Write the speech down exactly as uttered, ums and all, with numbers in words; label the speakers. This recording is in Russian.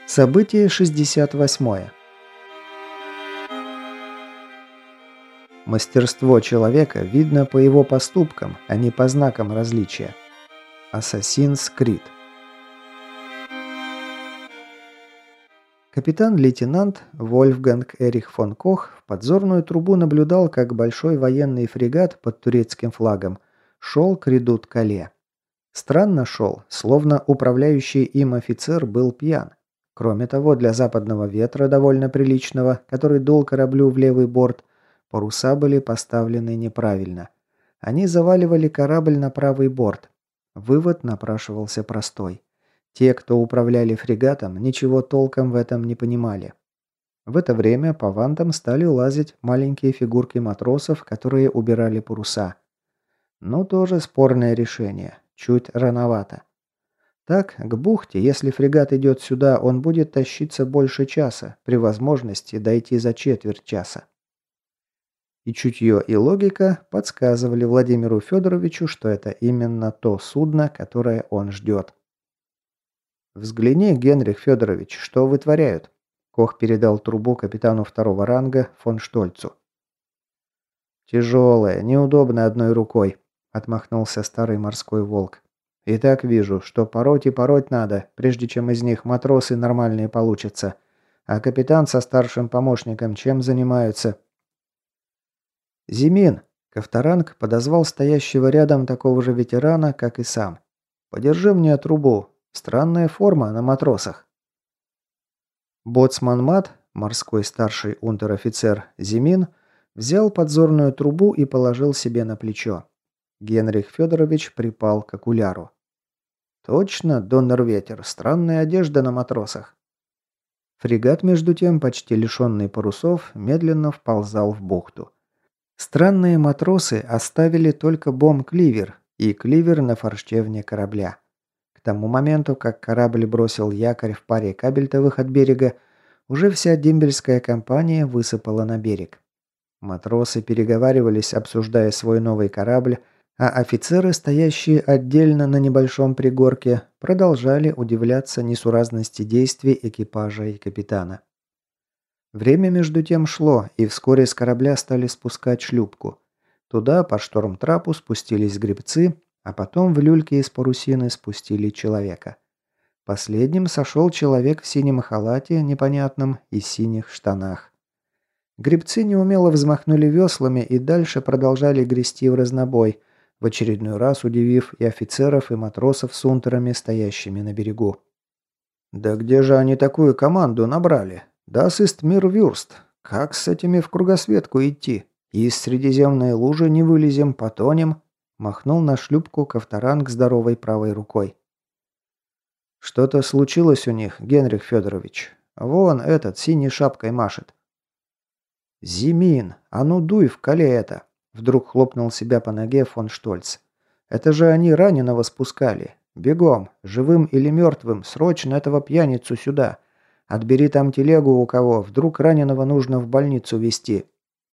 Speaker 1: Событие шестьдесят восьмое. Мастерство человека видно по его поступкам, а не по знакам различия. Assassin's Creed. Капитан-лейтенант Вольфганг Эрих фон Кох в подзорную трубу наблюдал, как большой военный фрегат под турецким флагом шел к редут-Кале. Странно шел, словно управляющий им офицер был пьян. Кроме того, для западного ветра, довольно приличного, который дул кораблю в левый борт, паруса были поставлены неправильно. Они заваливали корабль на правый борт. Вывод напрашивался простой. Те, кто управляли фрегатом, ничего толком в этом не понимали. В это время по вантам стали лазить маленькие фигурки матросов, которые убирали паруса. Ну, тоже спорное решение. Чуть рановато. Так, к бухте, если фрегат идет сюда, он будет тащиться больше часа, при возможности дойти за четверть часа. И чутье, и логика подсказывали Владимиру Федоровичу, что это именно то судно, которое он ждет. «Взгляни, Генрих Федорович, что вытворяют?» Кох передал трубу капитану второго ранга фон Штольцу. «Тяжелая, неудобно одной рукой», — отмахнулся старый морской волк. «И так вижу, что пороть и пороть надо, прежде чем из них матросы нормальные получатся. А капитан со старшим помощником чем занимаются?» «Зимин», — Ковторанг подозвал стоящего рядом такого же ветерана, как и сам. «Подержи мне трубу. Странная форма на матросах». Боцман Мат, морской старший унтер-офицер Зимин, взял подзорную трубу и положил себе на плечо. Генрих Федорович припал к окуляру. «Точно, Доннерветер, странная одежда на матросах». Фрегат, между тем, почти лишенный парусов, медленно вползал в бухту. Странные матросы оставили только бомб-кливер и кливер на форштевне корабля. К тому моменту, как корабль бросил якорь в паре кабельтовых от берега, уже вся дембельская компания высыпала на берег. Матросы переговаривались, обсуждая свой новый корабль, а офицеры, стоящие отдельно на небольшом пригорке, продолжали удивляться несуразности действий экипажа и капитана. Время между тем шло, и вскоре с корабля стали спускать шлюпку. Туда по шторм-трапу спустились гребцы, а потом в люльке из парусины спустили человека. Последним сошел человек в синем халате, непонятном, и синих штанах. Гребцы неумело взмахнули веслами и дальше продолжали грести в разнобой, в очередной раз удивив и офицеров, и матросов с унтерами, стоящими на берегу. «Да где же они такую команду набрали? Das ist mir Wurst. Как с этими в кругосветку идти? Из средиземной лужи не вылезем, потонем», махнул на шлюпку Ковторанг здоровой правой рукой. «Что-то случилось у них, Генрих Федорович. Вон этот синей шапкой машет». «Зимин, а ну дуй в Кале это!» Вдруг хлопнул себя по ноге фон Штольц. «Это же они раненого спускали. Бегом, живым или мертвым, срочно этого пьяницу сюда. Отбери там телегу у кого, вдруг раненого нужно в больницу везти».